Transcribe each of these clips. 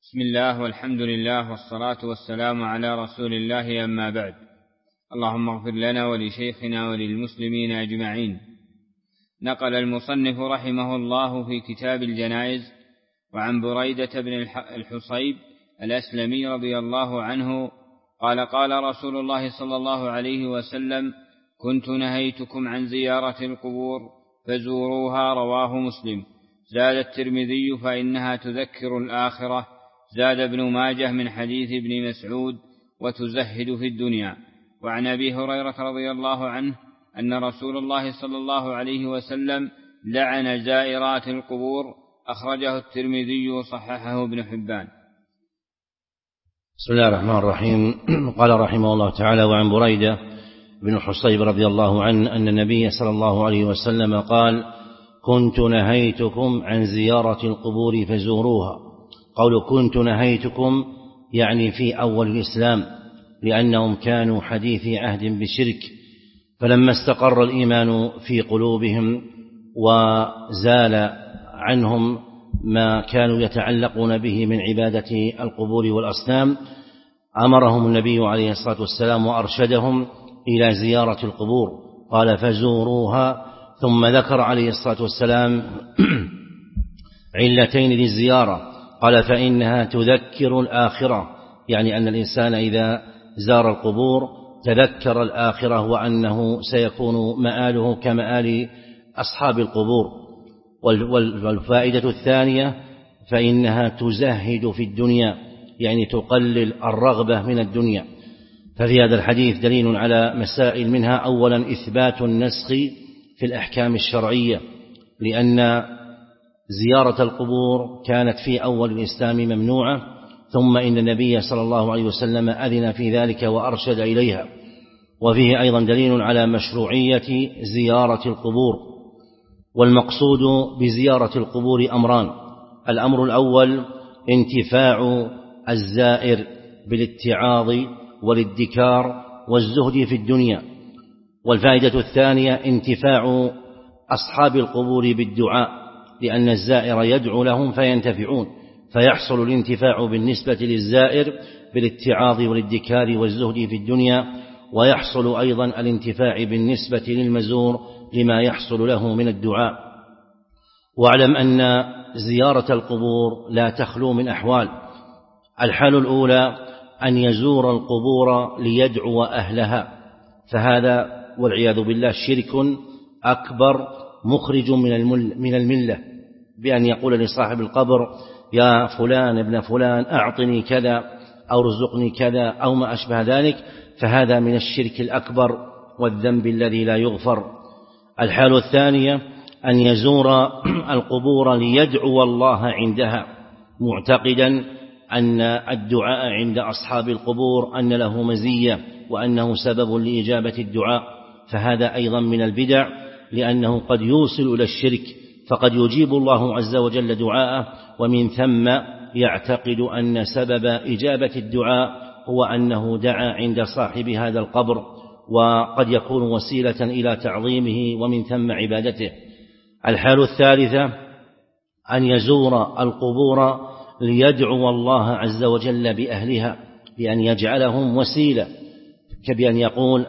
بسم الله والحمد لله والصلاة والسلام على رسول الله، أما بعد. اللهم اغفر لنا ولشيخنا وللمسلمين أجمعين. نقل المصنف رحمه الله في كتاب الجنائز وعن بريدة بن الحصيب الأسلمي رضي الله عنه قال: قال رسول الله صلى الله عليه وسلم: كنت نهيتكم عن زيارة القبور فزوروها. رواه مسلم. زاد الترمذي: فإنها تذكر الآخرة. زاد ابن ماجه من حديث ابن مسعود: وتزهد في الدنيا. وعن أبي هريرة رضي الله عنه أن رسول الله صلى الله عليه وسلم لعن زائرات القبور. أخرجه الترمذي وصححه ابن حبان. بسم الله الرحمن الرحيم. قال رحمه الله تعالى: وعن بريدة بن الحصيب رضي الله عنه أن النبي صلى الله عليه وسلم قال: كنت نهيتكم عن زيارة القبور فزوروها. قول كنت نهيتكم يعني في أول الإسلام، لأنهم كانوا حديثي عهد بالشرك، فلما استقر الإيمان في قلوبهم وزال عنهم ما كانوا يتعلقون به من عبادة القبور والأصنام، أمرهم النبي عليه الصلاة والسلام وأرشدهم إلى زيارة القبور. قال: فزوروها. ثم ذكر عليه الصلاة والسلام علتين للزيارة. قال: فإنها تذكر الآخرة، يعني أن الإنسان إذا زار القبور تذكر الآخرة وأنه سيكون مآله كمآل أصحاب القبور. والفائدة الثانية: فإنها تزهد في الدنيا، يعني تقلل الرغبة من الدنيا. ففي هذا الحديث دليل على مسائل، منها أولا إثبات النسخ في الأحكام الشرعية، لأن زيارة القبور كانت في أول الإسلام ممنوعة، ثم إن النبي صلى الله عليه وسلم أذن في ذلك وأرشد إليها. وفيه أيضا دليل على مشروعية زيارة القبور. والمقصود بزيارة القبور أمران: الأمر الأول انتفاع الزائر بالاتعاظ والادكار والزهد في الدنيا. والفائدة الثانية انتفاع أصحاب القبور بالدعاء، لأن الزائر يدعو لهم فينتفعون، فيحصل الانتفاع بالنسبة للزائر بالاتعاظ والادكار والزهد في الدنيا، ويحصل أيضا الانتفاع بالنسبة للمزور لما يحصل له من الدعاء. واعلم أن زيارة القبور لا تخلو من أحوال. الحال الأولى أن يزور القبور ليدعو أهلها، فهذا والعياذ بالله شرك أكبر مخرج من الملة، بأن يقول لصاحب القبر: يا فلان ابن فلان أعطني كذا أو رزقني كذا أو ما أشبه ذلك، فهذا من الشرك الأكبر والذنب الذي لا يغفر. الحال الثانية أن يزور القبور ليدعو الله عندها، معتقدا أن الدعاء عند أصحاب القبور أن له مزية وأنه سبب لإجابة الدعاء، فهذا أيضا من البدع، لأنه قد يوصل إلى الشرك، فقد يجيب الله عز وجل دعاءه، ومن ثم يعتقد أن سبب إجابة الدعاء هو أنه دعا عند صاحب هذا القبر، وقد يكون وسيلة إلى تعظيمه ومن ثم عبادته. الحال الثالثة أن يزور القبور ليدعو الله عز وجل بأهلها، بأن يجعلهم وسيلة، كبأن يقول: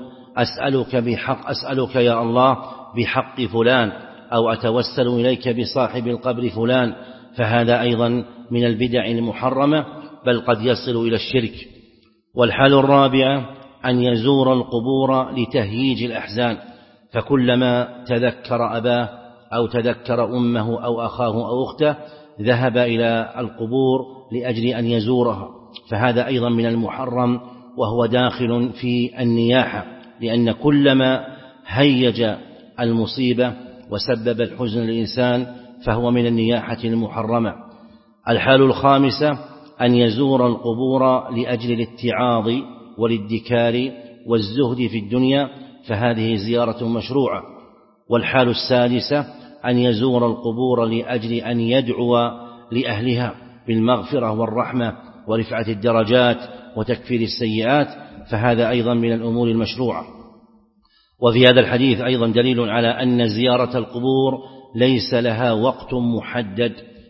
أسألك يا الله بحق فلان، أو أتوسل إليك بصاحب القبر فلان، فهذا أيضا من البدع المحرمة، بل قد يصل إلى الشرك. والحال الرابعة أن يزور القبور لتهييج الأحزان، فكلما تذكر أباه أو تذكر أمه أو أخاه أو أخته ذهب إلى القبور لأجل أن يزورها، فهذا أيضا من المحرم، وهو داخل في النياحة، لأن كلما هيج المصيبة وسبب الحزن للإنسان فهو من النياحة المحرمة. الحال الخامسة أن يزور القبور لأجل الاتعاظ والادكار والزهد في الدنيا، فهذه زيارة مشروعة. والحال السادسة أن يزور القبور لأجل أن يدعو لأهلها بالمغفرة والرحمة ورفعة الدرجات وتكفير السيئات، فهذا أيضا من الأمور المشروعة. وفي هذا الحديث أيضا دليل على أن زيارة القبور ليس لها وقت محدد،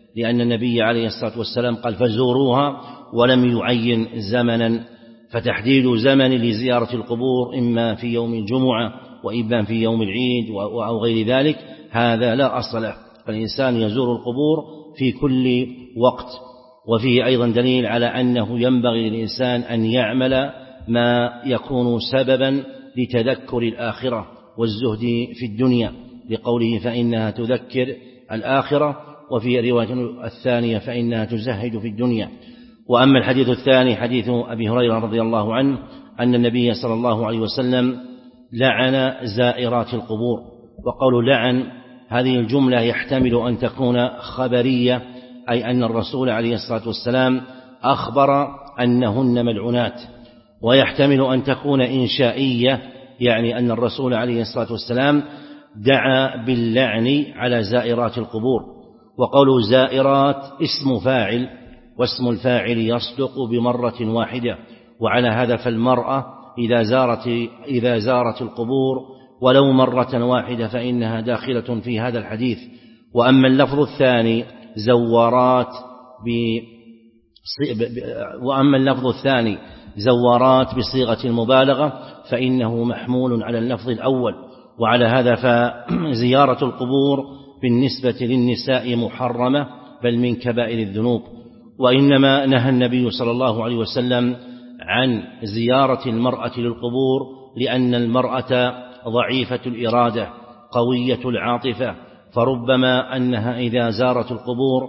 لأن النبي عليه الصلاة والسلام قال فزوروها ولم يعين زمنا، فتحديد زمن لزيارة القبور إما في يوم الجمعة وإما في يوم العيد أو غير ذلك هذا لا أصل له، فالإنسان يزور القبور في كل وقت. وفيه أيضا دليل على أنه ينبغي للإنسان أن يعمل ما يكون سببا لتذكر الآخرة والزهد في الدنيا، لقوله فإنها تذكر الآخرة، وفي رواية الثانية فإنها تزهد في الدنيا. وأما الحديث الثاني حديث أبي هريرة رضي الله عنه أن النبي صلى الله عليه وسلم لعن زائرات القبور. وقول لعن هذه الجملة يحتمل أن تكون خبرية، أي أن الرسول عليه الصلاة والسلام أخبر أنهن ملعونات، ويحتمل أن تكون إنشائية، يعني أن الرسول عليه الصلاة والسلام دعا باللعن على زائرات القبور. وقول زائرات اسم فاعل، واسم الفاعل يصدق بمرة واحدة، وعلى هذا فالمرأة إذا زارت القبور ولو مرة واحدة فإنها داخلة في هذا الحديث. وأما اللفظ الثاني زوارات بصيغة المبالغة فإنه محمول على اللفظ الأول. وعلى هذا فزيارة القبور بالنسبة للنساء محرمة بل من كبائر الذنوب. وإنما نهى النبي صلى الله عليه وسلم عن زيارة المرأة للقبور لأن المرأة ضعيفة الإرادة قوية العاطفة، فربما أنها إذا زارت القبور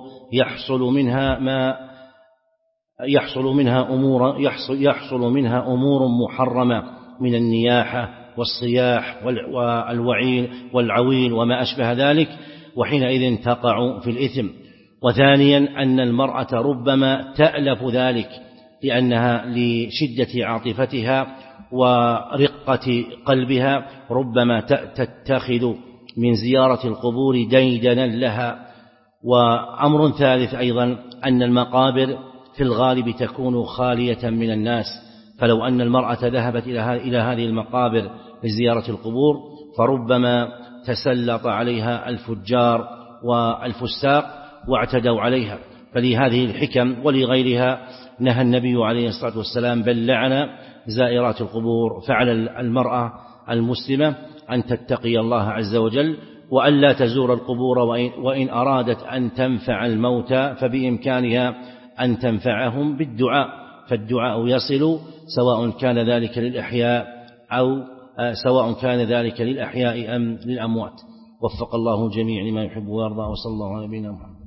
يحصل منها أمور محرمة من النياحة والصياح والعويل وما أشبه ذلك، وحينئذ تقع في الإثم. وثانيا أن المرأة ربما تألف ذلك لأنها لشدة عاطفتها ورقة قلبها ربما تتخذ من زيارة القبور ديدنا لها. وأمر ثالث أيضا أن المقابر في الغالب تكون خالية من الناس، فلو أن المرأة ذهبت إلى هذه المقابر لزيارة القبور فربما تسلط عليها الفجار والفساق واعتدوا عليها. فلهذه الحكم ولغيرها نهى النبي عليه الصلاة والسلام بل لعن زائرات القبور. فعلى المرأة المسلمة أن تتقي الله عز وجل وألا تزور القبور، وإن أرادت أن تنفع الموتى فبإمكانها أن تنفعهم بالدعاء، فالدعاء يصل سواء كان ذلك للأحياء أم للأموات. وفق الله الجميع لما يحب ويرضى، وصلى الله على نبينا محمد.